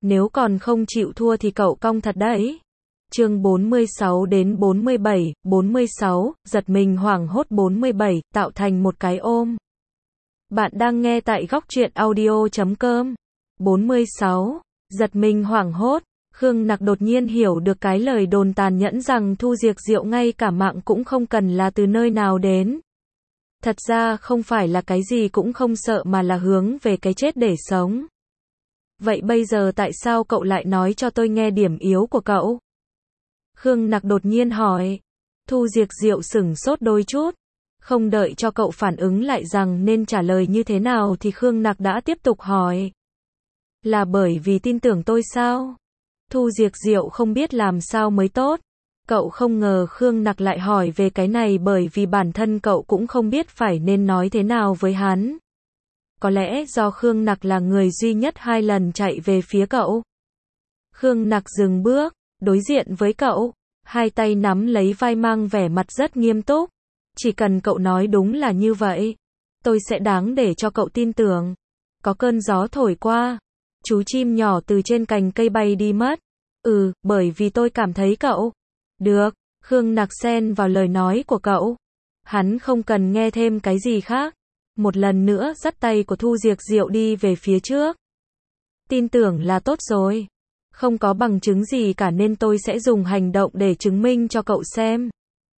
Nếu còn không chịu thua thì cậu cong thật đấy. Chương 46 đến 47, 46, giật mình hoảng hốt 47, tạo thành một cái ôm. Bạn đang nghe tại góc truyện audio.com. 46, giật mình hoảng hốt. Khương Nặc đột nhiên hiểu được cái lời đồn tàn nhẫn rằng Thu Diệc Diệu ngay cả mạng cũng không cần là từ nơi nào đến. Thật ra không phải là cái gì cũng không sợ mà là hướng về cái chết để sống. Vậy bây giờ tại sao cậu lại nói cho tôi nghe điểm yếu của cậu? Khương Nặc đột nhiên hỏi. Thu Diệc Diệu sửng sốt đôi chút. Không đợi cho cậu phản ứng lại rằng nên trả lời như thế nào thì Khương Nặc đã tiếp tục hỏi. Là bởi vì tin tưởng tôi sao? Thu Diệc Diệu không biết làm sao mới tốt. Cậu không ngờ Khương Nặc lại hỏi về cái này bởi vì bản thân cậu cũng không biết phải nên nói thế nào với hắn. Có lẽ do Khương Nặc là người duy nhất 2 lần chạy về phía cậu. Khương Nặc dừng bước, đối diện với cậu, 2 tay nắm lấy vai mang vẻ mặt rất nghiêm túc. Chỉ cần cậu nói đúng là như vậy, tôi sẽ đáng để cho cậu tin tưởng. Có cơn gió thổi qua, chú chim nhỏ từ trên cành cây bay đi mất. Bởi vì tôi cảm thấy cậu. Được, Khương Nặc xen vào lời nói của cậu. Hắn không cần nghe thêm cái gì khác. Một lần nữa dắt tay của Thu Diệc Diệu đi về phía trước. Tin tưởng là tốt rồi. Không có bằng chứng gì cả nên tôi sẽ dùng hành động để chứng minh cho cậu xem.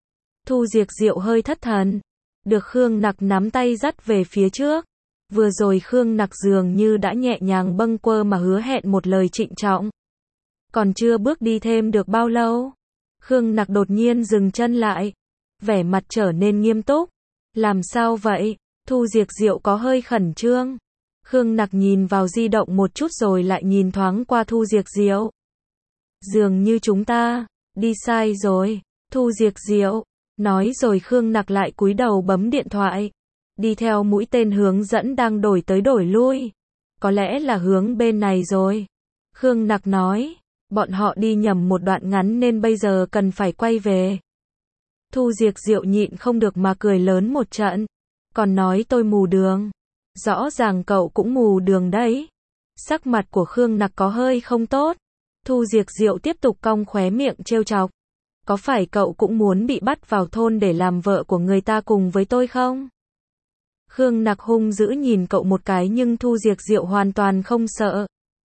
Thu Diệc Diệu hơi thất thần. Được Khương Nặc nắm tay dắt về phía trước. Vừa rồi Khương Nặc dường như đã nhẹ nhàng bâng quơ mà hứa hẹn một lời trịnh trọng. Còn chưa bước đi thêm được bao lâu, Khương Nặc đột nhiên dừng chân lại. Vẻ mặt trở nên nghiêm túc. Làm sao vậy? Thu Diệc Diệu có hơi khẩn trương. Khương Nặc nhìn vào di động một chút rồi lại nhìn thoáng qua Thu Diệc Diệu. Dường như chúng ta đi sai rồi. Thu Diệc Diệu nói rồi Khương Nặc lại cúi đầu bấm điện thoại. Đi theo mũi tên hướng dẫn đang đổi tới đổi lui. Có lẽ là hướng bên này rồi. Khương Nặc nói. Bọn họ đi nhầm một đoạn ngắn nên bây giờ cần phải quay về. Thu Diệc Diệu nhịn không được mà cười lớn một trận. Còn nói tôi mù đường. Rõ ràng cậu cũng mù đường đấy. Sắc mặt của Khương Nặc có hơi không tốt. Thu Diệc Diệu tiếp tục cong khóe miệng trêu chọc. Có phải cậu cũng muốn bị bắt vào thôn để làm vợ của người ta cùng với tôi không? Khương Nặc hung dữ nhìn cậu một cái nhưng Thu Diệc Diệu hoàn toàn không sợ.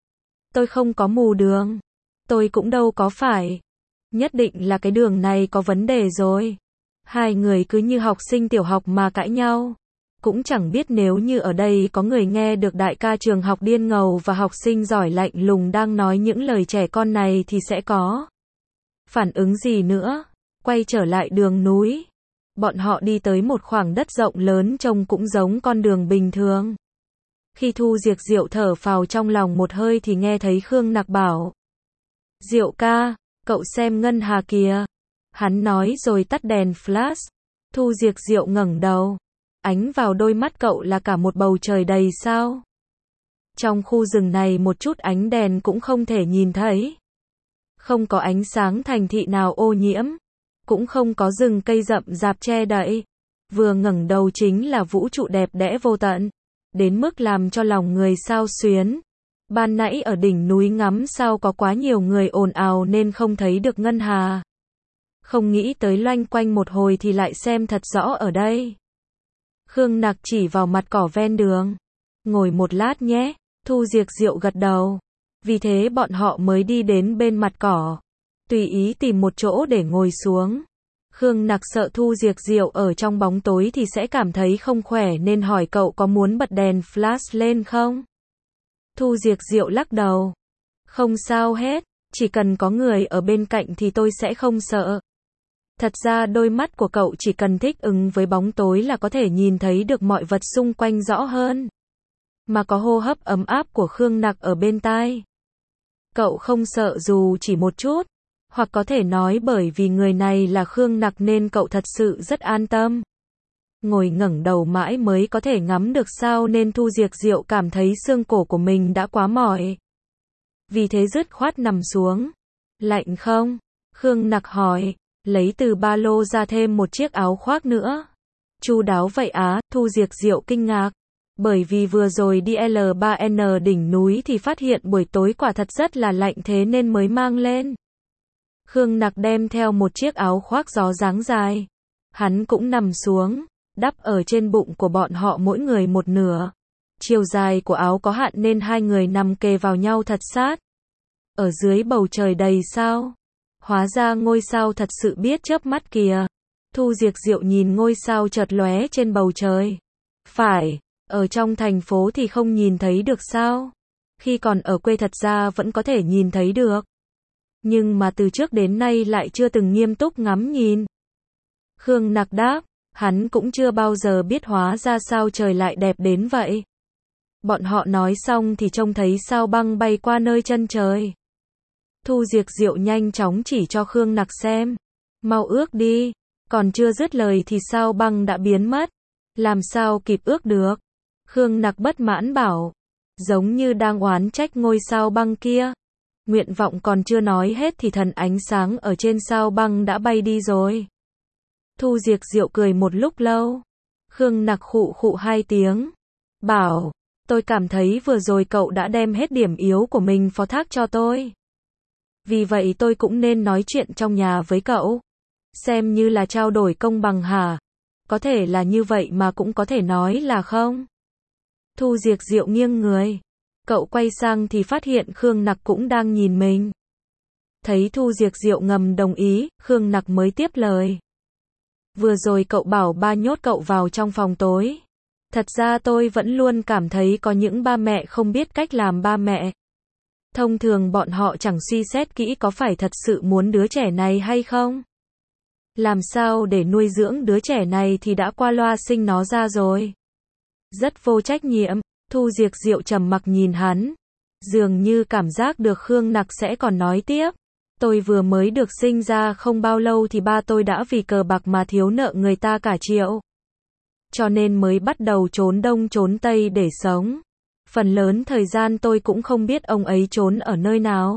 Tôi không có mù đường. Tôi cũng đâu có phải. Nhất định là cái đường này có vấn đề rồi. 2 người cứ như học sinh tiểu học mà cãi nhau. Cũng chẳng biết nếu như ở đây có người nghe được đại ca trường học điên ngầu và học sinh giỏi lạnh lùng đang nói những lời trẻ con này thì sẽ có phản ứng gì nữa. Quay trở lại đường núi. Bọn họ đi tới một khoảng đất rộng lớn trông cũng giống con đường bình thường. Khi Thu Diệc Diệu thở phào trong lòng một hơi thì nghe thấy Khương Nặc bảo. Diệu ca, cậu xem ngân hà kìa. Hắn nói rồi tắt đèn flash. Thu Diệc Diệu ngẩng đầu. Ánh vào đôi mắt cậu là cả một bầu trời đầy sao. Trong khu rừng này một chút ánh đèn cũng không thể nhìn thấy. Không có ánh sáng thành thị nào ô nhiễm. Cũng không có rừng cây rậm rạp che đậy. Vừa ngẩng đầu chính là vũ trụ đẹp đẽ vô tận. Đến mức làm cho lòng người xao xuyến. Ban nãy ở đỉnh núi ngắm sao có quá nhiều người ồn ào nên không thấy được ngân hà. Không nghĩ tới loanh quanh một hồi thì lại xem thật rõ ở đây. Khương Nặc chỉ vào mặt cỏ ven đường. Ngồi một lát nhé. Thu Diệc Diệu gật đầu. Vì thế bọn họ mới đi đến bên mặt cỏ. Tùy ý tìm một chỗ để ngồi xuống. Khương Nặc sợ Thu Diệc Diệu ở trong bóng tối thì sẽ cảm thấy không khỏe nên hỏi cậu có muốn bật đèn flash lên không? Thu Diệc Diệu lắc đầu. Không sao hết, chỉ cần có người ở bên cạnh thì tôi sẽ không sợ. Thật ra đôi mắt của cậu chỉ cần thích ứng với bóng tối là có thể nhìn thấy được mọi vật xung quanh rõ hơn. Mà có hô hấp ấm áp của Khương Nặc ở bên tai. Cậu không sợ dù chỉ một chút. Hoặc có thể nói bởi vì người này là Khương Nặc nên cậu thật sự rất an tâm. Ngồi ngẩng đầu mãi mới có thể ngắm được sao nên Thu Diệc Diệu cảm thấy xương cổ của mình đã quá mỏi. Vì thế dứt khoát nằm xuống. Lạnh không? Khương Nặc hỏi. Lấy từ ba lô ra thêm một chiếc áo khoác nữa. Chu đáo vậy á? Thu Diệc Diệu kinh ngạc. Bởi vì vừa rồi đi L3N đỉnh núi thì phát hiện buổi tối quả thật rất là lạnh thế nên mới mang lên. Khương Nặc đem theo một chiếc áo khoác gió dáng dài. Hắn cũng nằm xuống, đắp ở trên bụng của bọn họ mỗi người một nửa. Chiều dài của áo có hạn nên hai người nằm kề vào nhau thật sát. Ở dưới bầu trời đầy sao. Hóa ra ngôi sao thật sự biết chớp mắt kìa. Thu Diệc Diệu nhìn ngôi sao chợt lóe trên bầu trời. Phải, ở trong thành phố thì không nhìn thấy được sao? Khi còn ở quê thật ra vẫn có thể nhìn thấy được. Nhưng mà từ trước đến nay lại chưa từng nghiêm túc ngắm nhìn. Khương Nặc đáp, hắn cũng chưa bao giờ biết hóa ra sao trời lại đẹp đến vậy. Bọn họ nói xong thì trông thấy sao băng bay qua nơi chân trời. Thu Diệc Diệu nhanh chóng chỉ cho Khương Nặc xem. Mau ước đi. Còn chưa dứt lời thì sao băng đã biến mất. Làm sao kịp ước được. Khương Nặc bất mãn bảo. Giống như đang oán trách ngôi sao băng kia. Nguyện vọng còn chưa nói hết thì thần ánh sáng ở trên sao băng đã bay đi rồi. Thu Diệc Diệu cười một lúc lâu. Khương Nặc khụ khụ hai tiếng. Bảo, tôi cảm thấy vừa rồi cậu đã đem hết điểm yếu của mình phó thác cho tôi. Vì vậy tôi cũng nên nói chuyện trong nhà với cậu. Xem như là trao đổi công bằng hả? Có thể là như vậy mà cũng có thể nói là không. Thu Diệc Diệu nghiêng người. Cậu quay sang thì phát hiện Khương Nặc cũng đang nhìn mình. Thấy Thu Diệc Diệu ngầm đồng ý, Khương Nặc mới tiếp lời. Vừa rồi cậu bảo ba nhốt cậu vào trong phòng tối. Thật ra tôi vẫn luôn cảm thấy có những ba mẹ không biết cách làm ba mẹ. Thông thường bọn họ chẳng suy xét kỹ có phải thật sự muốn đứa trẻ này hay không. Làm sao để nuôi dưỡng đứa trẻ này thì đã qua loa sinh nó ra rồi. Rất vô trách nhiệm. Thu Diệc Diệu trầm mặc nhìn hắn. Dường như cảm giác được Khương Nặc sẽ còn nói tiếp. Tôi vừa mới được sinh ra không bao lâu thì ba tôi đã vì cờ bạc mà thiếu nợ người ta cả triệu. Cho nên mới bắt đầu trốn đông trốn tây để sống. Phần lớn thời gian tôi cũng không biết ông ấy trốn ở nơi nào.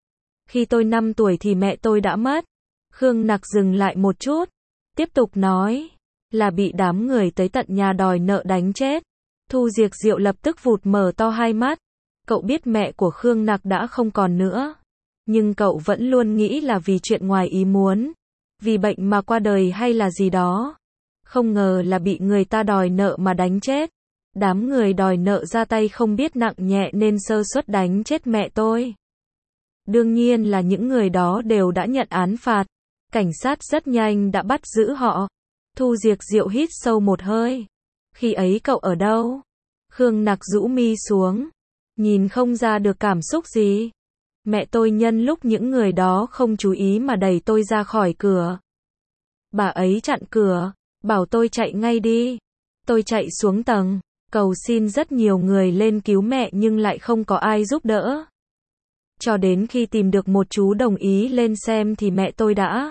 Khi tôi 5 tuổi thì mẹ tôi đã mất. Khương Nặc dừng lại một chút. Tiếp tục nói. Là bị đám người tới tận nhà đòi nợ đánh chết. Thu Diệc Diệu lập tức vụt mở to hai mắt. Cậu biết mẹ của Khương Nặc đã không còn nữa. Nhưng cậu vẫn luôn nghĩ là vì chuyện ngoài ý muốn. Vì bệnh mà qua đời hay là gì đó. Không ngờ là bị người ta đòi nợ mà đánh chết. Đám người đòi nợ ra tay không biết nặng nhẹ nên sơ suất đánh chết mẹ tôi. Đương nhiên là những người đó đều đã nhận án phạt. Cảnh sát rất nhanh đã bắt giữ họ. Thu Diệc Diệu hít sâu một hơi. Khi ấy cậu ở đâu? Khương Nặc rũ mi xuống. Nhìn không ra được cảm xúc gì. Mẹ tôi nhân lúc những người đó không chú ý mà đẩy tôi ra khỏi cửa. Bà ấy chặn cửa. Bảo tôi chạy ngay đi. Tôi chạy xuống tầng. Cầu xin rất nhiều người lên cứu mẹ nhưng lại không có ai giúp đỡ. Cho đến khi tìm được một chú đồng ý lên xem thì mẹ tôi đã.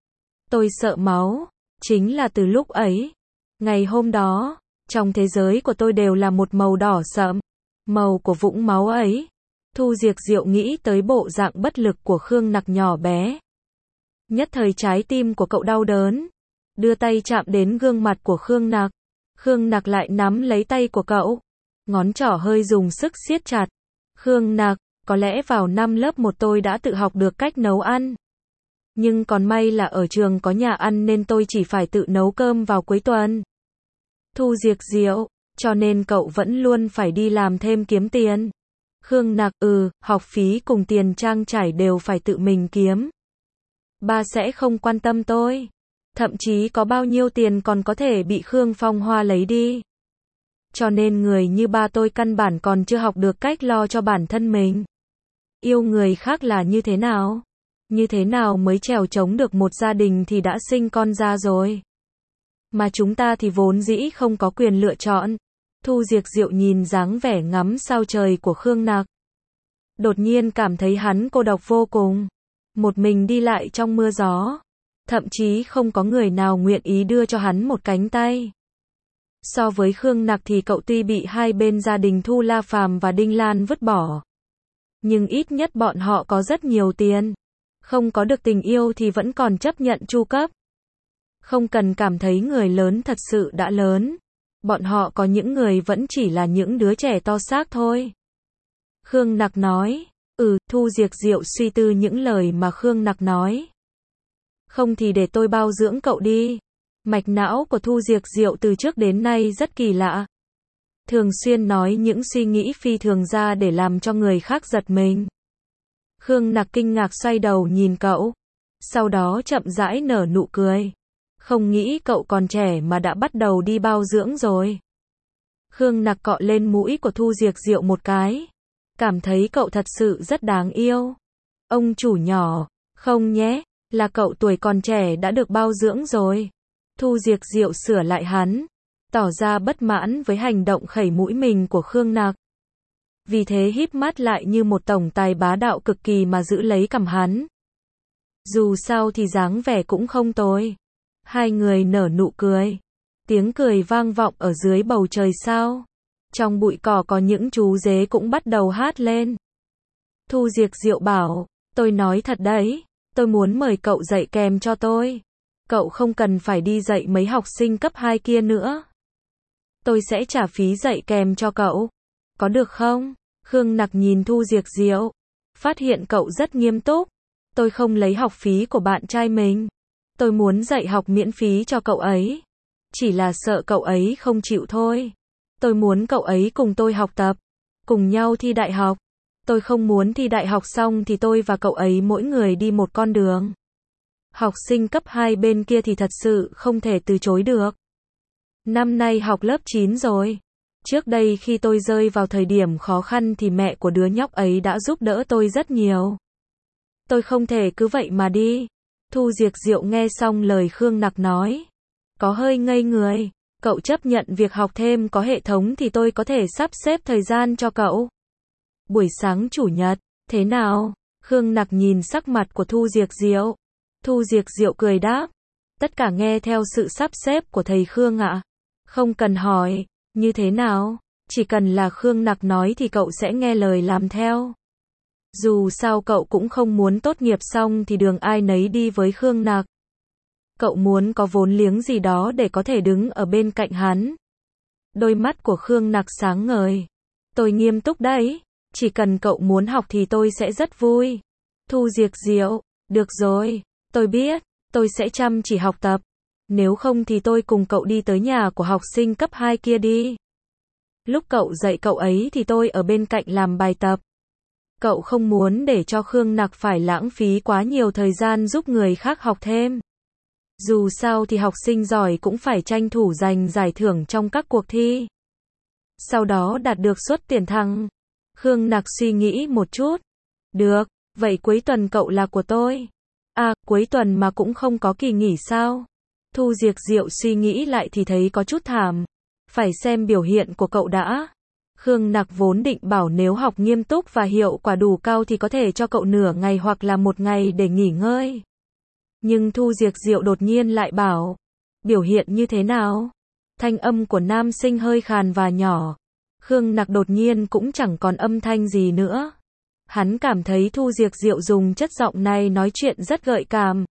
Tôi sợ máu. Chính là từ lúc ấy. Ngày hôm đó, trong thế giới của tôi đều là một màu đỏ sẫm. Màu của vũng máu ấy. Thu Diệc Diệu nghĩ tới bộ dạng bất lực của Khương Nặc nhỏ bé. Nhất thời trái tim của cậu đau đớn. Đưa tay chạm đến gương mặt của Khương Nặc. Khương Nặc lại nắm lấy tay của cậu. Ngón trỏ hơi dùng sức siết chặt. Khương Nặc, có lẽ vào năm lớp 1 tôi đã tự học được cách nấu ăn. Nhưng còn may là ở trường có nhà ăn nên tôi chỉ phải tự nấu cơm vào cuối tuần. Thu Diệc Diệu, cho nên cậu vẫn luôn phải đi làm thêm kiếm tiền. Khương Nặc, học phí cùng tiền trang trải đều phải tự mình kiếm. Ba sẽ không quan tâm tôi. Thậm chí có bao nhiêu tiền còn có thể bị Khương Phong Hoa lấy đi. Cho nên người như ba tôi căn bản còn chưa học được cách lo cho bản thân mình. Yêu người khác là như thế nào? Như thế nào mới trèo chống được một gia đình thì đã sinh con ra rồi. Mà chúng ta thì vốn dĩ không có quyền lựa chọn. Thu Diệc Diệu nhìn dáng vẻ ngắm sao trời của Khương Nặc. Đột nhiên cảm thấy hắn cô độc vô cùng. Một mình đi lại trong mưa gió. Thậm chí không có người nào nguyện ý đưa cho hắn một cánh tay. So với Khương Nặc thì cậu tuy bị hai bên gia đình Thu La Phàm và Đinh Lan vứt bỏ. Nhưng ít nhất bọn họ có rất nhiều tiền. Không có được tình yêu thì vẫn còn chấp nhận chu cấp. Không cần cảm thấy người lớn thật sự đã lớn. Bọn họ có những người vẫn chỉ là những đứa trẻ to xác thôi. Khương Nặc nói. Thu Diệc Diệu suy tư những lời mà Khương Nặc nói. Không thì để tôi bao dưỡng cậu đi. Mạch não của Thu Diệc Diệu từ trước đến nay rất kỳ lạ. Thường xuyên nói những suy nghĩ phi thường ra để làm cho người khác giật mình. Khương Nặc kinh ngạc xoay đầu nhìn cậu. Sau đó chậm rãi nở nụ cười. Không nghĩ cậu còn trẻ mà đã bắt đầu đi bao dưỡng rồi. Khương Nặc cọ lên mũi của Thu Diệc Diệu một cái. Cảm thấy cậu thật sự rất đáng yêu. Ông chủ nhỏ, không nhé, là cậu tuổi còn trẻ đã được bao dưỡng rồi. Thu Diệc Diệu sửa lại hắn, tỏ ra bất mãn với hành động khẩy mũi mình của Khương Nặc. Vì thế híp mắt lại như một tổng tài bá đạo cực kỳ mà giữ lấy cằm hắn. Dù sao thì dáng vẻ cũng không tồi. Hai người nở nụ cười. Tiếng cười vang vọng ở dưới bầu trời sao. Trong bụi cỏ có những chú dế cũng bắt đầu hát lên. Thu Diệc Diệu bảo, tôi nói thật đấy, tôi muốn mời cậu dạy kèm cho tôi. Cậu không cần phải đi dạy mấy học sinh cấp 2 kia nữa. Tôi sẽ trả phí dạy kèm cho cậu. Có được không? Khương Nặc nhìn Thu Diệc Diệu. Phát hiện cậu rất nghiêm túc. Tôi không lấy học phí của bạn trai mình. Tôi muốn dạy học miễn phí cho cậu ấy. Chỉ là sợ cậu ấy không chịu thôi. Tôi muốn cậu ấy cùng tôi học tập. Cùng nhau thi đại học. Tôi không muốn thi đại học xong thì tôi và cậu ấy mỗi người đi một con đường. Học sinh cấp 2 bên kia thì thật sự không thể từ chối được. Năm nay học lớp 9 rồi. Trước đây khi tôi rơi vào thời điểm khó khăn thì mẹ của đứa nhóc ấy đã giúp đỡ tôi rất nhiều. Tôi không thể cứ vậy mà đi. Thu Diệc Diệu nghe xong lời Khương Nặc nói. Có hơi ngây người. Cậu chấp nhận việc học thêm có hệ thống thì tôi có thể sắp xếp thời gian cho cậu. Buổi sáng chủ nhật, thế nào? Khương Nặc nhìn sắc mặt của Thu Diệc Diệu. Thu Diệc Diệu cười đáp. Tất cả nghe theo sự sắp xếp của thầy Khương ạ. Không cần hỏi, như thế nào? Chỉ cần là Khương Nặc nói thì cậu sẽ nghe lời làm theo. Dù sao cậu cũng không muốn tốt nghiệp xong thì đường ai nấy đi với Khương Nặc. Cậu muốn có vốn liếng gì đó để có thể đứng ở bên cạnh hắn. Đôi mắt của Khương Nặc sáng ngời. Tôi nghiêm túc đấy. Chỉ cần cậu muốn học thì tôi sẽ rất vui. Thu Diệc Diệu, được rồi, tôi biết, tôi sẽ chăm chỉ học tập. Nếu không thì tôi cùng cậu đi tới nhà của học sinh cấp 2 kia đi. Lúc cậu dạy cậu ấy thì tôi ở bên cạnh làm bài tập. Cậu không muốn để cho Khương Nặc phải lãng phí quá nhiều thời gian giúp người khác học thêm. Dù sao thì học sinh giỏi cũng phải tranh thủ giành giải thưởng trong các cuộc thi. Sau đó đạt được suất tiền thăng. Khương Nặc suy nghĩ một chút. Được, vậy cuối tuần cậu là của tôi. À, cuối tuần mà cũng không có kỳ nghỉ sao? Thu Diệc Diệu suy nghĩ lại thì thấy có chút thảm. Phải xem biểu hiện của cậu đã. Khương Nặc vốn định bảo nếu học nghiêm túc và hiệu quả đủ cao thì có thể cho cậu nửa ngày hoặc là một ngày để nghỉ ngơi. Nhưng Thu Diệc Diệu đột nhiên lại bảo. Biểu hiện như thế nào? Thanh âm của nam sinh hơi khàn và nhỏ. Khương Nặc đột nhiên cũng chẳng còn âm thanh gì nữa. Hắn cảm thấy Thu Diệc Diệu dùng chất giọng này nói chuyện rất gợi cảm.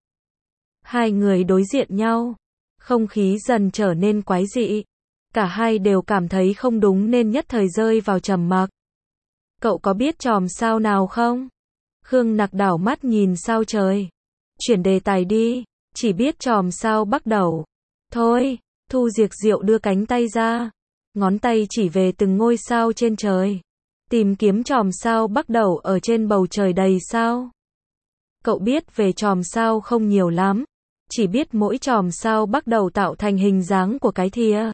Hai người đối diện nhau. Không khí dần trở nên quái dị. Cả hai đều cảm thấy không đúng nên nhất thời rơi vào trầm mặc. Cậu có biết chòm sao nào không? Khương Nặc đảo mắt nhìn sao trời. Chuyển đề tài đi. Chỉ biết chòm sao Bắc Đẩu. Thôi, Thu Diệc Diệu đưa cánh tay ra. Ngón tay chỉ về từng ngôi sao trên trời. Tìm kiếm chòm sao Bắc Đẩu ở trên bầu trời đầy sao. Cậu biết về chòm sao không nhiều lắm. Chỉ biết mỗi chòm sao Bắc Đẩu tạo thành hình dáng của cái thìa.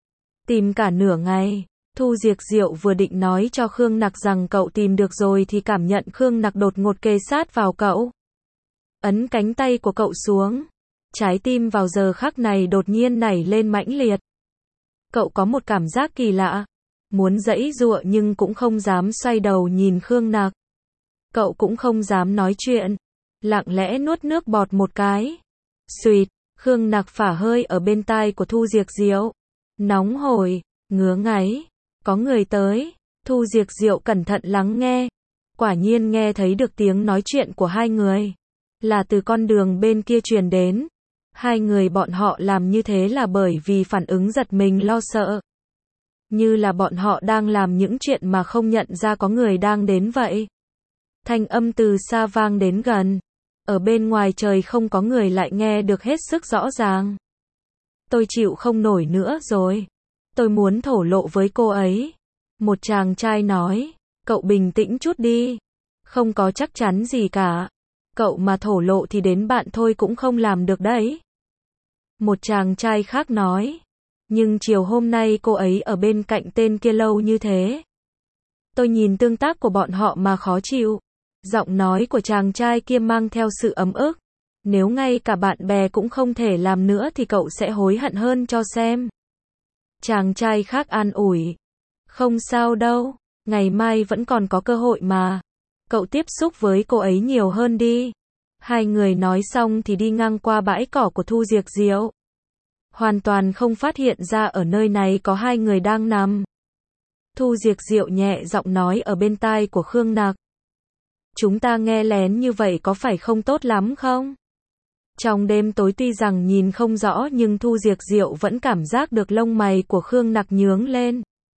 Tìm cả nửa ngày. Thu Diệc Diệu vừa định nói cho Khương Nặc rằng cậu tìm được rồi thì cảm nhận Khương Nặc đột ngột kề sát vào cậu. Ấn cánh tay của cậu xuống. Trái tim vào giờ khắc này đột nhiên nảy lên mãnh liệt. Cậu có một cảm giác kỳ lạ. Muốn giãy giụa nhưng cũng không dám xoay đầu nhìn Khương Nặc. Cậu cũng không dám nói chuyện. Lặng lẽ nuốt nước bọt một cái. Xuỵt, Khương Nặc phả hơi ở bên tai của Thu Diệc Diệu. Nóng hổi, ngứa ngáy. Có người tới. Thu Diệc Diệu cẩn thận lắng nghe. Quả nhiên nghe thấy được tiếng nói chuyện của hai người. Là từ con đường bên kia truyền đến. Hai người bọn họ làm như thế là bởi vì phản ứng giật mình lo sợ. Như là bọn họ đang làm những chuyện mà không nhận ra có người đang đến vậy. Thanh âm từ xa vang đến gần. Ở bên ngoài trời không có người lại nghe được hết sức rõ ràng. Tôi chịu không nổi nữa rồi. Tôi muốn thổ lộ với cô ấy. Một chàng trai nói. Cậu bình tĩnh chút đi. Không có chắc chắn gì cả. Cậu mà thổ lộ thì đến bạn thôi cũng không làm được đấy. Một chàng trai khác nói. Nhưng chiều hôm nay cô ấy ở bên cạnh tên kia lâu như thế. Tôi nhìn tương tác của bọn họ mà khó chịu. Giọng nói của chàng trai kia mang theo sự ấm ức. Nếu ngay cả bạn bè cũng không thể làm nữa thì cậu sẽ hối hận hơn cho xem. Chàng trai khác an ủi. Không sao đâu, ngày mai vẫn còn có cơ hội mà. Cậu tiếp xúc với cô ấy nhiều hơn đi. Hai người nói xong thì đi ngang qua bãi cỏ của Thu Diệc Diệu. Hoàn toàn không phát hiện ra ở nơi này có hai người đang nằm. Thu Diệc Diệu nhẹ giọng nói ở bên tai của Khương Nặc. Chúng ta nghe lén như vậy có phải không tốt lắm không? Trong đêm tối tuy rằng nhìn không rõ nhưng Thu Diệc Diệu vẫn cảm giác được lông mày của Khương Nặc nhướng lên.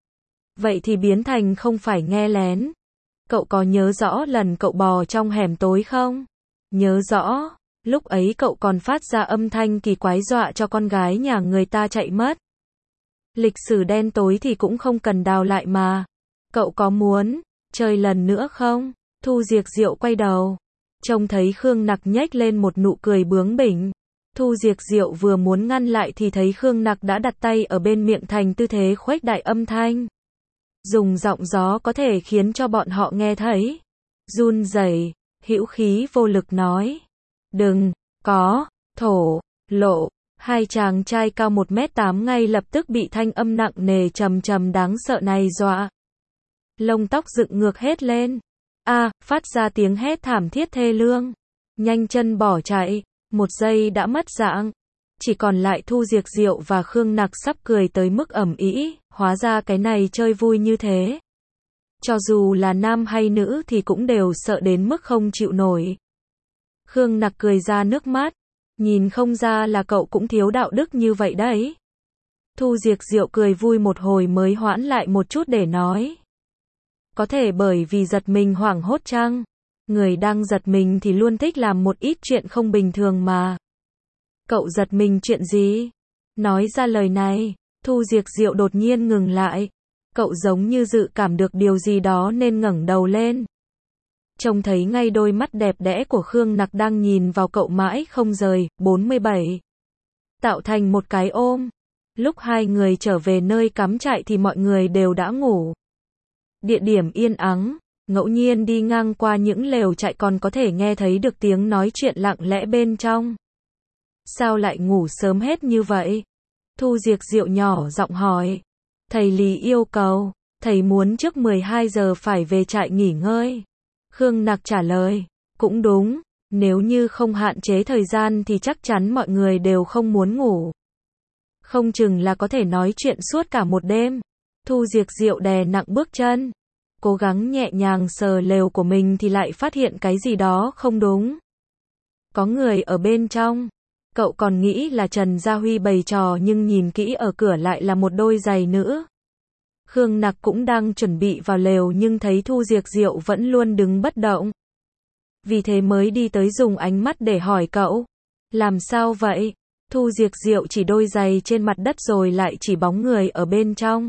Vậy thì biến thành không phải nghe lén. Cậu có nhớ rõ lần cậu bò trong hẻm tối không? Nhớ rõ, lúc ấy cậu còn phát ra âm thanh kỳ quái dọa cho con gái nhà người ta chạy mất. Lịch sử đen tối thì cũng không cần đào lại mà. Cậu có muốn chơi lần nữa không? Thu Diệc Diệu quay đầu. Trông thấy Khương Nặc nhếch lên một nụ cười bướng bỉnh. Thu Diệc Diệu vừa muốn ngăn lại thì thấy Khương Nặc đã đặt tay ở bên miệng thành tư thế khuếch đại âm thanh. Dùng giọng gió có thể khiến cho bọn họ nghe thấy. Run rẩy, hữu khí vô lực nói. Đừng, có, thổ, lộ. Hai chàng trai cao 1m8 ngay lập tức bị thanh âm nặng nề trầm trầm đáng sợ này dọa. Lông tóc dựng ngược hết lên. Phát ra tiếng hét thảm thiết thê lương. Nhanh chân bỏ chạy, một giây đã mất dạng. Chỉ còn lại Thu Diệc Diệu và Khương Nặc sắp cười tới mức ầm ĩ, hóa ra cái này chơi vui như thế. Cho dù là nam hay nữ thì cũng đều sợ đến mức không chịu nổi. Khương Nặc cười ra nước mắt, nhìn không ra là cậu cũng thiếu đạo đức như vậy đấy. Thu Diệc Diệu cười vui một hồi mới hoãn lại một chút để nói. Có thể bởi vì giật mình hoảng hốt chăng? Người đang giật mình thì luôn thích làm một ít chuyện không bình thường mà. Cậu giật mình chuyện gì? Nói ra lời này, Thu Diệc Diệu đột nhiên ngừng lại. Cậu giống như dự cảm được điều gì đó nên ngẩng đầu lên. Trông thấy ngay đôi mắt đẹp đẽ của Khương Nặc đang nhìn vào cậu mãi không rời. 47. Tạo thành một cái ôm. Lúc hai người trở về nơi cắm trại thì mọi người đều đã ngủ. Địa điểm yên ắng, ngẫu nhiên đi ngang qua những lều trại còn có thể nghe thấy được tiếng nói chuyện lặng lẽ bên trong. Sao lại ngủ sớm hết như vậy? Thu Diệc Diệu nhỏ giọng hỏi. Thầy Lý yêu cầu, thầy muốn trước 12 giờ phải về trại nghỉ ngơi. Khương Nặc trả lời, cũng đúng, nếu như không hạn chế thời gian thì chắc chắn mọi người đều không muốn ngủ. Không chừng là có thể nói chuyện suốt cả một đêm. Thu Diệc Diệu đè nặng bước chân, cố gắng nhẹ nhàng sờ lều của mình thì lại phát hiện cái gì đó không đúng. Có người ở bên trong. Cậu còn nghĩ là Trần Gia Huy bày trò nhưng nhìn kỹ ở cửa lại là một đôi giày nữ. Khương Nặc cũng đang chuẩn bị vào lều nhưng thấy Thu Diệc Diệu vẫn luôn đứng bất động. Vì thế mới đi tới dùng ánh mắt để hỏi cậu. Làm sao vậy? Thu Diệc Diệu chỉ đôi giày trên mặt đất rồi lại chỉ bóng người ở bên trong.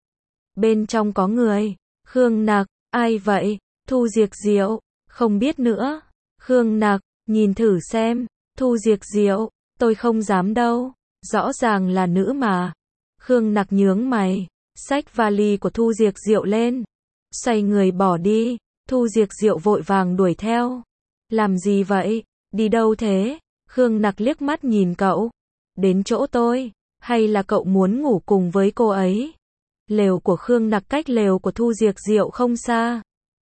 Bên trong có người. Khương Nặc, ai vậy? Thu Diệc Diệu, không biết nữa. Khương Nặc, nhìn thử xem. Thu Diệc Diệu, tôi không dám đâu. Rõ ràng là nữ mà. Khương Nặc nhướng mày, xách vali của Thu Diệc Diệu lên. Xoay người bỏ đi. Thu Diệc Diệu vội vàng đuổi theo. Làm gì vậy? Đi đâu thế? Khương Nặc liếc mắt nhìn cậu. Đến chỗ tôi. Hay là cậu muốn ngủ cùng với cô ấy? Lều của Khương Nặc cách lều của Thu Diệc Diệu không xa.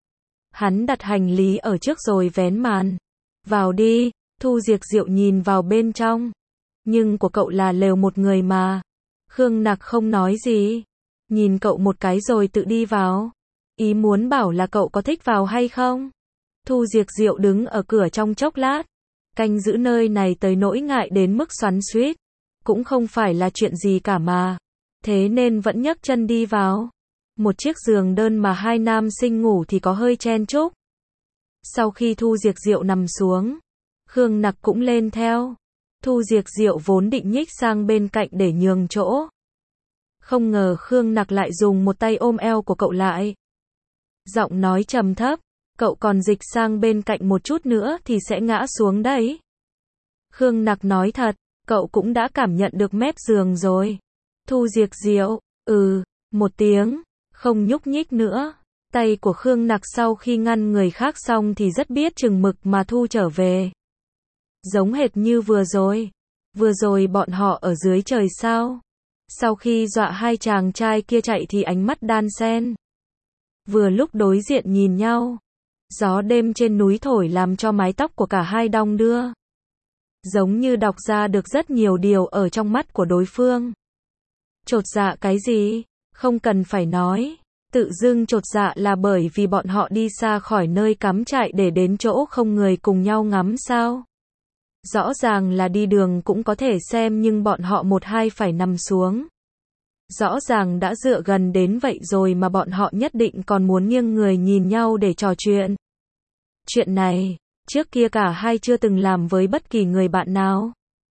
Hắn đặt hành lý ở trước rồi vén màn. Vào đi. Thu Diệc Diệu nhìn vào bên trong. Nhưng của cậu là lều một người mà. Khương Nặc không nói gì. Nhìn cậu một cái rồi tự đi vào. Ý muốn bảo là cậu có thích vào hay không? Thu Diệc Diệu đứng ở cửa trong chốc lát. Canh giữ nơi này tới nỗi ngại đến mức xoắn xuýt. Cũng không phải là chuyện gì cả mà. Thế nên vẫn nhấc chân đi vào. Một chiếc giường đơn mà hai nam sinh ngủ thì có hơi chen chúc. Sau khi Thu Diệc Diệu nằm xuống, Khương Nặc cũng lên theo. Thu Diệc Diệu vốn định nhích sang bên cạnh để nhường chỗ. Không ngờ Khương Nặc lại dùng một tay ôm eo của cậu lại. Giọng nói trầm thấp, cậu còn dịch sang bên cạnh một chút nữa thì sẽ ngã xuống đấy. Khương Nặc nói thật, cậu cũng đã cảm nhận được mép giường rồi. Thu Diệc Diệu, một tiếng, không nhúc nhích nữa. Tay của Khương Nặc sau khi ngăn người khác xong thì rất biết chừng mực mà thu trở về. Giống hệt như vừa rồi. Vừa rồi bọn họ ở dưới trời sao. Sau khi dọa hai chàng trai kia chạy thì ánh mắt đan xen. Vừa lúc đối diện nhìn nhau. Gió đêm trên núi thổi làm cho mái tóc của cả hai đong đưa. Giống như đọc ra được rất nhiều điều ở trong mắt của đối phương. Chột dạ cái gì? Không cần phải nói. Tự dưng chột dạ là bởi vì bọn họ đi xa khỏi nơi cắm trại để đến chỗ không người cùng nhau ngắm sao? Rõ ràng là đi đường cũng có thể xem nhưng bọn họ một hai phải nằm xuống. Rõ ràng đã dựa gần đến vậy rồi mà bọn họ nhất định còn muốn nghiêng người nhìn nhau để trò chuyện. Chuyện này, trước kia cả hai chưa từng làm với bất kỳ người bạn nào.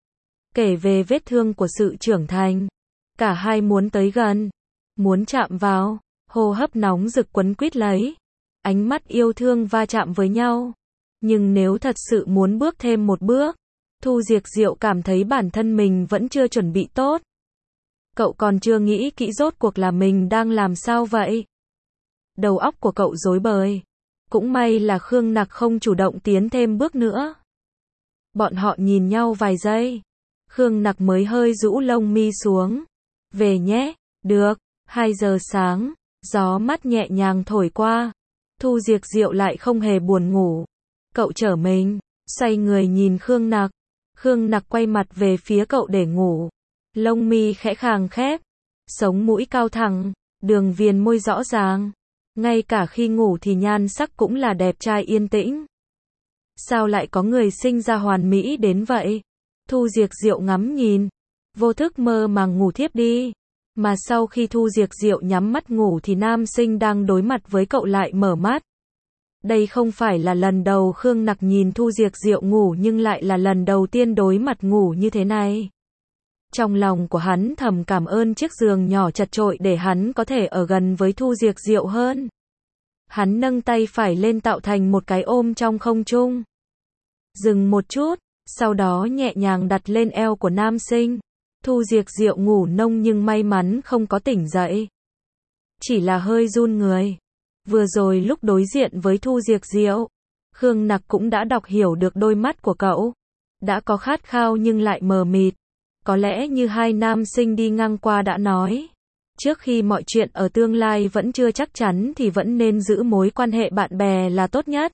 Kể về vết thương của sự trưởng thành, cả hai muốn tới gần, muốn chạm vào, hô hấp nóng rực quấn quýt lấy, ánh mắt yêu thương va chạm với nhau. Nhưng nếu thật sự muốn bước thêm một bước, Thu Diệc Diệu cảm thấy bản thân mình vẫn chưa chuẩn bị tốt. Cậu còn chưa nghĩ kỹ rốt cuộc là mình đang làm sao vậy? Đầu óc của cậu rối bời. Cũng may là Khương Nặc không chủ động tiến thêm bước nữa. Bọn họ nhìn nhau vài giây. Khương Nặc mới hơi rũ lông mi xuống. Về nhé, được, 2 giờ sáng, gió mát nhẹ nhàng thổi qua. Thu Diệc Diệu lại không hề buồn ngủ. Cậu trở mình, xoay người nhìn Khương Nặc. Khương Nặc quay mặt về phía cậu để ngủ. Lông mi khẽ khàng khép, sống mũi cao thẳng, đường viền môi rõ ràng. Ngay cả khi ngủ thì nhan sắc cũng là đẹp trai yên tĩnh. Sao lại có người sinh ra hoàn mỹ đến vậy? Thu Diệc Diệu ngắm nhìn, vô thức mơ màng ngủ thiếp đi. Mà sau khi Thu Diệc Diệu nhắm mắt ngủ thì nam sinh đang đối mặt với cậu lại mở mắt. Đây không phải là lần đầu Khương Nặc nhìn Thu Diệc Diệu ngủ nhưng lại là lần đầu tiên đối mặt ngủ như thế này. Trong lòng của hắn thầm cảm ơn chiếc giường nhỏ chật chội để hắn có thể ở gần với Thu Diệc Diệu hơn. Hắn nâng tay phải lên tạo thành một cái ôm trong không trung. Dừng một chút, sau đó nhẹ nhàng đặt lên eo của nam sinh. Thu Diệc Diệu ngủ nông nhưng may mắn không có tỉnh dậy. Chỉ là hơi run người. Vừa rồi lúc đối diện với Thu Diệc Diệu, Khương Nặc cũng đã đọc hiểu được đôi mắt của cậu. Đã có khát khao nhưng lại mờ mịt. Có lẽ như hai nam sinh đi ngang qua đã nói. Trước khi mọi chuyện ở tương lai vẫn chưa chắc chắn thì vẫn nên giữ mối quan hệ bạn bè là tốt nhất.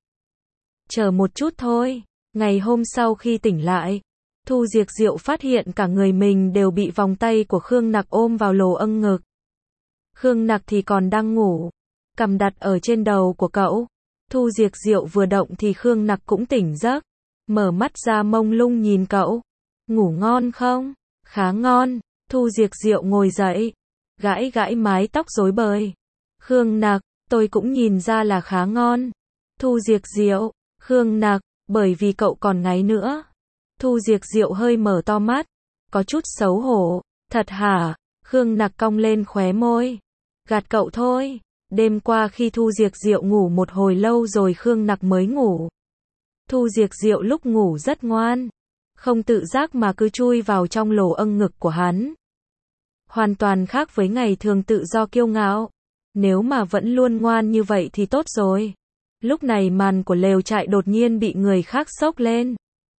Chờ một chút thôi. Ngày hôm sau khi tỉnh lại, Thu Diệc Diệu phát hiện cả người mình đều bị vòng tay của Khương Nặc ôm vào lồ âng ngực. Khương Nặc thì còn đang ngủ, cằm đặt ở trên đầu của cậu. Thu Diệc Diệu vừa động thì Khương Nặc cũng tỉnh giấc, mở mắt ra mông lung nhìn cậu. Ngủ ngon không? Khá ngon. Thu Diệc Diệu ngồi dậy, gãi gãi mái tóc rối bời. Khương Nặc, tôi cũng nhìn ra là khá ngon. Thu Diệc Diệu, Khương Nặc, bởi vì cậu còn ngáy nữa. Thu Diệc Diệu hơi mở to mắt, có chút xấu hổ. Thật hả? Khương Nặc cong lên khóe môi. Gạt cậu thôi. Đêm qua khi Thu Diệc Diệu ngủ một hồi lâu rồi Khương Nặc mới ngủ. Thu Diệc Diệu lúc ngủ rất ngoan, không tự giác mà cứ chui vào trong lồ âng ngực của hắn. Hoàn toàn khác với ngày thường tự do kiêu ngạo. Nếu mà vẫn luôn ngoan như vậy thì tốt rồi. Lúc này màn của lều trại đột nhiên bị người khác xốc lên.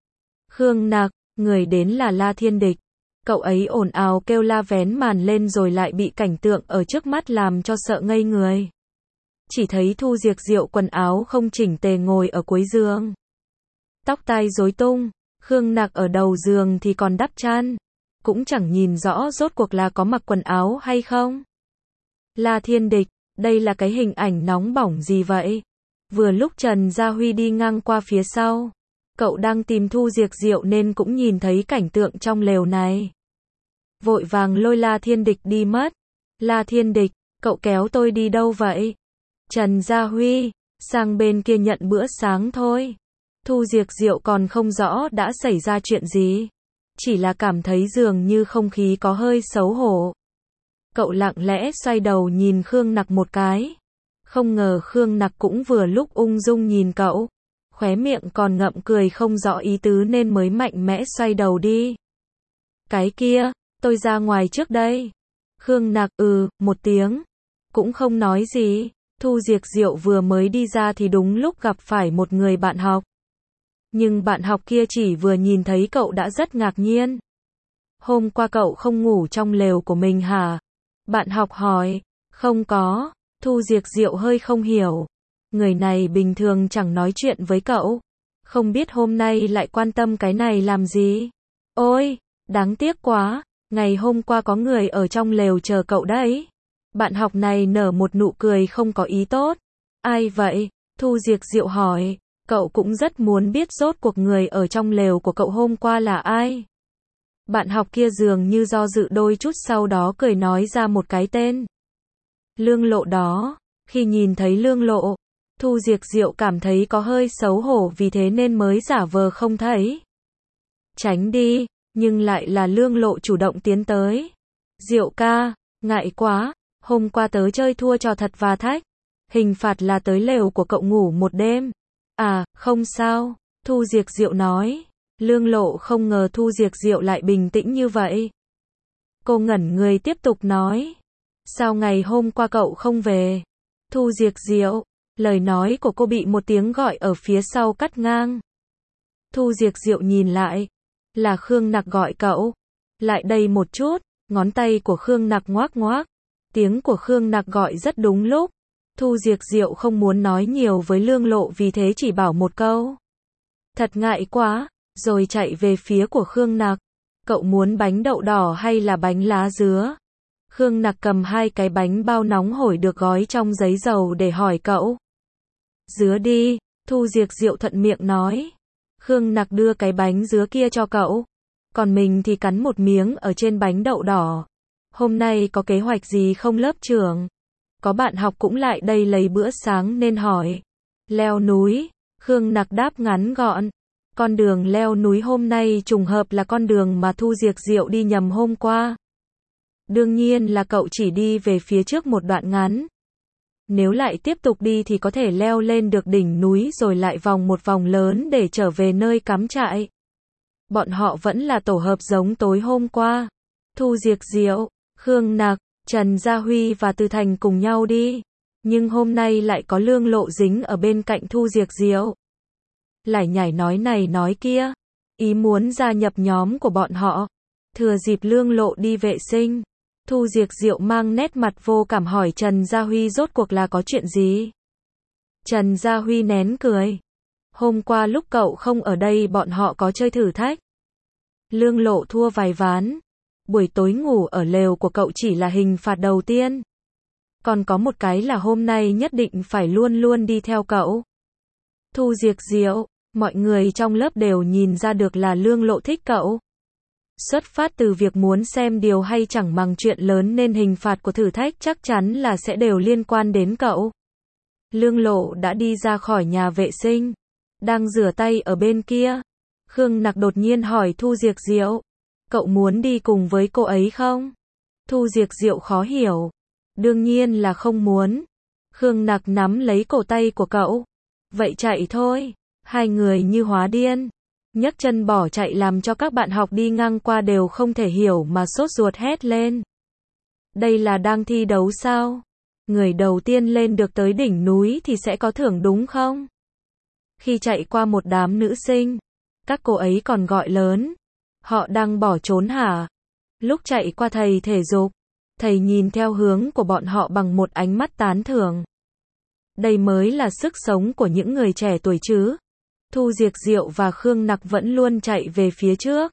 Khương Nặc, người đến là La Thiên Địch. Cậu ấy ồn ào kêu la vén màn lên rồi lại bị cảnh tượng ở trước mắt làm cho sợ ngây người. Chỉ thấy Thu Diệc Diệu quần áo không chỉnh tề ngồi ở cuối giường. Tóc tai rối tung, Khương Nặc ở đầu giường thì còn đắp chăn. Cũng chẳng nhìn rõ rốt cuộc là có mặc quần áo hay không. La Thiên Địch, đây là cái hình ảnh nóng bỏng gì vậy? Vừa lúc Trần Gia Huy đi ngang qua phía sau, Cậu đang tìm Thu Diệc Diệu nên cũng nhìn thấy cảnh tượng trong lều này. Vội vàng lôi La Thiên Địch đi mất. La Thiên Địch, cậu kéo tôi đi đâu vậy? Trần Gia Huy, sang bên kia nhận bữa sáng thôi. Thu Diệc Diệu còn không rõ đã xảy ra chuyện gì. Chỉ là cảm thấy dường như không khí có hơi xấu hổ. Cậu lặng lẽ xoay đầu nhìn Khương Nặc một cái. Không ngờ Khương Nặc cũng vừa lúc ung dung nhìn cậu. Khóe miệng còn ngậm cười không rõ ý tứ nên mới mạnh mẽ xoay đầu đi. Cái kia, tôi ra ngoài trước đây. Khương Nặc một tiếng. Cũng không nói gì. Thu Diệc Diệu vừa mới đi ra thì đúng lúc gặp phải một người bạn học. Nhưng bạn học kia chỉ vừa nhìn thấy cậu đã rất ngạc nhiên. Hôm qua cậu không ngủ trong lều của mình hả? Bạn học hỏi. Không có. Thu Diệc Diệu hơi không hiểu. Người này bình thường chẳng nói chuyện với cậu. Không biết hôm nay lại quan tâm cái này làm gì? Ôi, đáng tiếc quá. Ngày hôm qua có người ở trong lều chờ cậu đấy. Bạn học này nở một nụ cười không có ý tốt. Ai vậy? Thu Diệc Diệu hỏi. Cậu cũng rất muốn biết rốt cuộc người ở trong lều của cậu hôm qua là ai. Bạn học kia dường như do dự đôi chút sau đó cười nói ra một cái tên. Lương Lộ đó. Khi nhìn thấy Lương Lộ, Thu Diệc Diệu cảm thấy có hơi xấu hổ vì thế nên mới giả vờ không thấy. Tránh đi, nhưng lại là Lương Lộ chủ động tiến tới. Diệu ca, ngại quá, hôm qua tớ chơi thua trò thật và thách. Hình phạt là tới lều của cậu ngủ một đêm. À, không sao, Thu Diệc Diệu nói. Lương Lộ không ngờ Thu Diệc Diệu lại bình tĩnh như vậy. Cô ngẩn người tiếp tục nói. Sao ngày hôm qua cậu không về? Thu Diệc Diệu, lời nói của cô bị một tiếng gọi ở phía sau cắt ngang. Thu Diệc Diệu nhìn lại. Là Khương Nặc gọi cậu. Lại đây một chút, ngón tay của Khương Nặc ngoác ngoác. Tiếng của Khương Nặc gọi rất đúng lúc. Thu Diệc Diệu không muốn nói nhiều với Lương Lộ vì thế chỉ bảo một câu. Thật ngại quá, rồi chạy về phía của Khương Nặc. Cậu muốn bánh đậu đỏ hay là bánh lá dứa? Khương Nặc cầm hai cái bánh bao nóng hổi được gói trong giấy dầu để hỏi cậu. Dứa đi, Thu Diệc Diệu thuận miệng nói. Khương Nặc đưa cái bánh dứa kia cho cậu. Còn mình thì cắn một miếng ở trên bánh đậu đỏ. Hôm nay có kế hoạch gì không lớp trưởng? Có bạn học cũng lại đây lấy bữa sáng nên hỏi. Leo núi, Khương Nặc đáp ngắn gọn. Con đường leo núi hôm nay trùng hợp là con đường mà Thu Diệc Diệu đi nhầm hôm qua. Đương nhiên là cậu chỉ đi về phía trước một đoạn ngắn. Nếu lại tiếp tục đi thì có thể leo lên được đỉnh núi rồi lại vòng một vòng lớn để trở về nơi cắm trại. Bọn họ vẫn là tổ hợp giống tối hôm qua. Thu Diệc Diệu, Khương Nặc, Trần Gia Huy và Từ Thành cùng nhau đi. Nhưng hôm nay lại có Lương Lộ dính ở bên cạnh Thu Diệc Diệu. Lải nhải nói này nói kia. Ý muốn gia nhập nhóm của bọn họ. Thừa dịp Lương Lộ đi vệ sinh. Thu Diệc Diệu mang nét mặt vô cảm hỏi Trần Gia Huy rốt cuộc là có chuyện gì? Trần Gia Huy nén cười. Hôm qua lúc cậu không ở đây bọn họ có chơi thử thách. Lương Lộ thua vài ván. Buổi tối ngủ ở lều của cậu chỉ là hình phạt đầu tiên. Còn có một cái là hôm nay nhất định phải luôn luôn đi theo cậu. Thu Diệc Diệu, mọi người trong lớp đều nhìn ra được là Lương Lộ thích cậu. Xuất phát từ việc muốn xem điều hay chẳng bằng chuyện lớn nên hình phạt của thử thách chắc chắn là sẽ đều liên quan đến cậu. Lương Lộ đã đi ra khỏi nhà vệ sinh. Đang rửa tay ở bên kia. Khương Nặc đột nhiên hỏi Thu Diệc Diệu. Cậu muốn đi cùng với cô ấy không? Thu Diệc Diệu khó hiểu. Đương nhiên là không muốn. Khương Nặc nắm lấy cổ tay của cậu. Vậy chạy thôi. Hai người như hóa điên. Nhấc chân bỏ chạy làm cho các bạn học đi ngang qua đều không thể hiểu mà sốt ruột hét lên. Đây là đang thi đấu sao? Người đầu tiên lên được tới đỉnh núi thì sẽ có thưởng đúng không? Khi chạy qua một đám nữ sinh, các cô ấy còn gọi lớn. Họ đang bỏ trốn hả? Lúc chạy qua thầy thể dục, thầy nhìn theo hướng của bọn họ bằng một ánh mắt tán thưởng. Đây mới là sức sống của những người trẻ tuổi chứ. Thu Diệc Diệu và Khương Nặc vẫn luôn chạy về phía trước.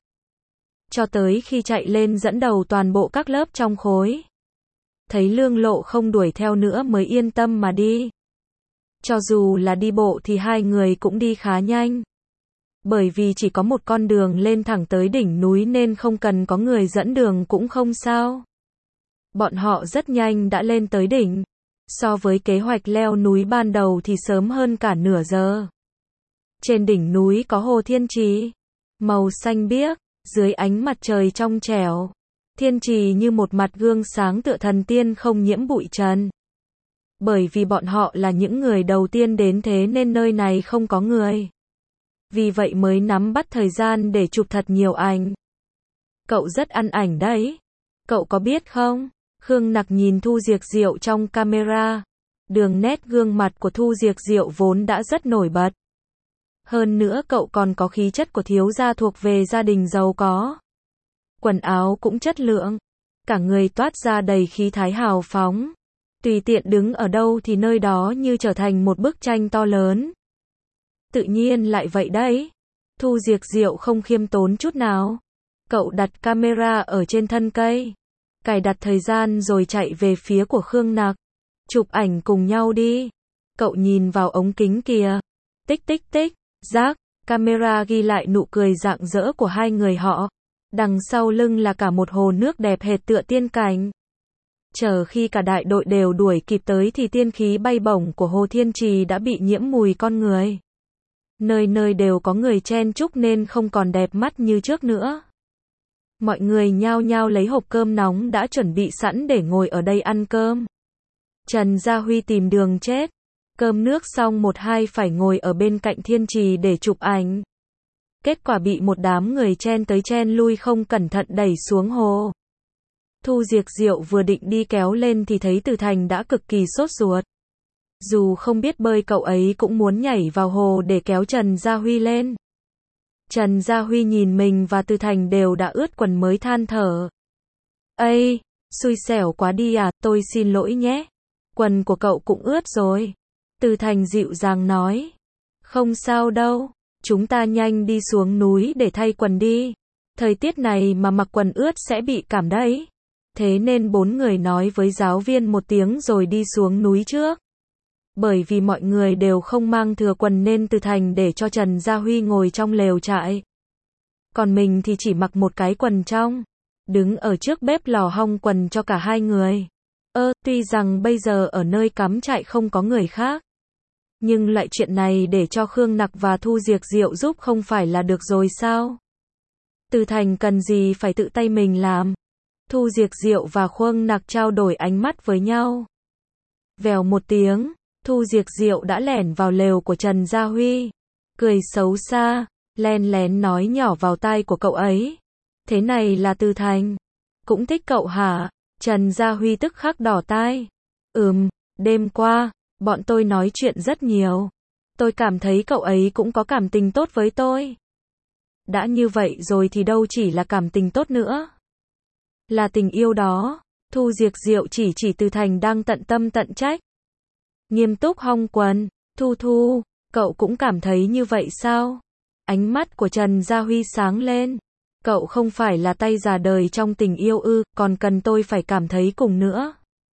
Cho tới khi chạy lên dẫn đầu toàn bộ các lớp trong khối. Thấy Lương Lộ không đuổi theo nữa mới yên tâm mà đi. Cho dù là đi bộ thì hai người cũng đi khá nhanh. Bởi vì chỉ có một con đường lên thẳng tới đỉnh núi nên không cần có người dẫn đường cũng không sao. Bọn họ rất nhanh đã lên tới đỉnh. So với kế hoạch leo núi ban đầu thì sớm hơn cả nửa giờ. Trên đỉnh núi có hồ thiên trì, màu xanh biếc, dưới ánh mặt trời trong trẻo. Thiên trì như một mặt gương sáng tựa thần tiên không nhiễm bụi trần. Bởi vì bọn họ là những người đầu tiên đến thế nên nơi này không có người. Vì vậy mới nắm bắt thời gian để chụp thật nhiều ảnh. Cậu rất ăn ảnh đấy. Cậu có biết không? Khương Nặc nhìn Thu Diệc Diệu trong camera. Đường nét gương mặt của Thu Diệc Diệu vốn đã rất nổi bật. Hơn nữa cậu còn có khí chất của thiếu gia thuộc về gia đình giàu có. Quần áo cũng chất lượng. Cả người toát ra đầy khí thái hào phóng. Tùy tiện đứng ở đâu thì nơi đó như trở thành một bức tranh to lớn. Tự nhiên lại vậy đấy. Thu Diệc Diệu không khiêm tốn chút nào. Cậu đặt camera ở trên thân cây. Cài đặt thời gian rồi chạy về phía của Khương Nặc. Chụp ảnh cùng nhau đi. Cậu nhìn vào ống kính kìa. Tích tích tích, rác, camera ghi lại nụ cười rạng rỡ của hai người họ. Đằng sau lưng là cả một hồ nước đẹp hệt tựa tiên cảnh. Chờ khi cả đại đội đều đuổi kịp tới thì tiên khí bay bổng của hồ thiên trì đã bị nhiễm mùi con người. Nơi nơi đều có người chen chúc nên không còn đẹp mắt như trước nữa. Mọi người nhao nhao lấy hộp cơm nóng đã chuẩn bị sẵn để ngồi ở đây ăn cơm. Trần Gia Huy tìm đường chết. Cơm nước xong một hai phải ngồi ở bên cạnh thiên trì để chụp ảnh. Kết quả bị một đám người chen tới chen lui không cẩn thận đẩy xuống hồ. Thu Diệc Diệu vừa định đi kéo lên thì thấy Từ Thành đã cực kỳ sốt ruột. Dù không biết bơi cậu ấy cũng muốn nhảy vào hồ để kéo Trần Gia Huy lên. Trần Gia Huy nhìn mình và Từ Thành đều đã ướt quần mới than thở. Ây, xui xẻo quá đi à, tôi xin lỗi nhé. Quần của cậu cũng ướt rồi. Từ Thành dịu dàng nói. Không sao đâu, chúng ta nhanh đi xuống núi để thay quần đi. Thời tiết này mà mặc quần ướt sẽ bị cảm đấy. Thế nên bốn người nói với giáo viên một tiếng rồi đi xuống núi trước. Bởi vì mọi người đều không mang thừa quần nên Từ Thành để cho Trần Gia Huy ngồi trong lều trại. Còn mình thì chỉ mặc một cái quần trong. Đứng ở trước bếp lò hong quần cho cả hai người. Tuy rằng bây giờ ở nơi cắm trại không có người khác. Nhưng loại chuyện này để cho Khương Nặc và Thu Diệc Diệu giúp không phải là được rồi sao? Từ Thành cần gì phải tự tay mình làm? Thu Diệc Diệu và Khương Nặc trao đổi ánh mắt với nhau. Vèo một tiếng, Thu Diệc Diệu đã lẻn vào lều của Trần Gia Huy. Cười xấu xa, len lén nói nhỏ vào tai của cậu ấy. Thế này là Từ Thành. Cũng thích cậu hả? Trần Gia Huy tức khắc đỏ tai. Đêm qua, bọn tôi nói chuyện rất nhiều. Tôi cảm thấy cậu ấy cũng có cảm tình tốt với tôi. Đã như vậy rồi thì đâu chỉ là cảm tình tốt nữa. Là tình yêu đó. Thu Diệc Diệu chỉ Từ Thành đang tận tâm tận trách. Nghiêm túc hong quần. Thu, cậu cũng cảm thấy như vậy sao? Ánh mắt của Trần Gia Huy sáng lên. Cậu không phải là tay già đời trong tình yêu ư, còn cần tôi phải cảm thấy cùng nữa.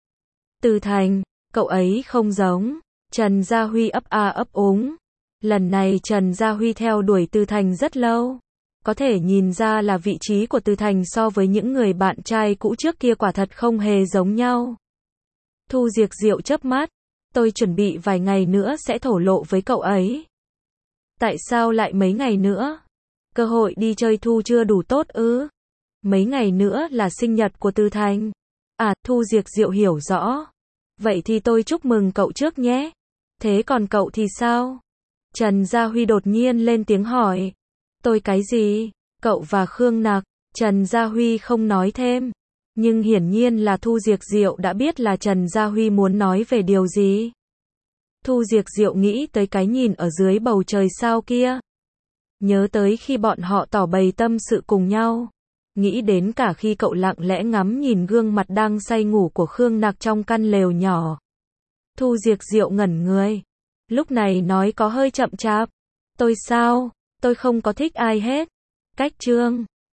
Từ Thành, cậu ấy không giống. Trần Gia Huy ấp a ấp úng. Lần này Trần Gia Huy theo đuổi Từ Thành rất lâu. Có thể nhìn ra là vị trí của Từ Thành so với những người bạn trai cũ trước kia quả thật không hề giống nhau. Thu Diệc Diệu chớp mắt. Tôi chuẩn bị vài ngày nữa sẽ thổ lộ với cậu ấy. Tại sao lại mấy ngày nữa? Cơ hội đi chơi Thu chưa đủ tốt ư? Mấy ngày nữa là sinh nhật của Từ Thành. À, Thu Diệc Diệu hiểu rõ. Vậy thì tôi chúc mừng cậu trước nhé. Thế còn cậu thì sao? Trần Gia Huy đột nhiên lên tiếng hỏi. Tôi cái gì? Cậu và Khương Nặc. Trần Gia Huy không nói thêm. Nhưng hiển nhiên là Thu Diệc Diệu đã biết là Trần Gia Huy muốn nói về điều gì. Thu Diệc Diệu nghĩ tới cái nhìn ở dưới bầu trời sao kia. Nhớ tới khi bọn họ tỏ bày tâm sự cùng nhau. Nghĩ đến cả khi cậu lặng lẽ ngắm nhìn gương mặt đang say ngủ của Khương Nặc trong căn lều nhỏ. Thu Diệc Diệu ngẩn người. Lúc này nói có hơi chậm chạp. Tôi sao? Tôi không có thích ai hết. Cách chương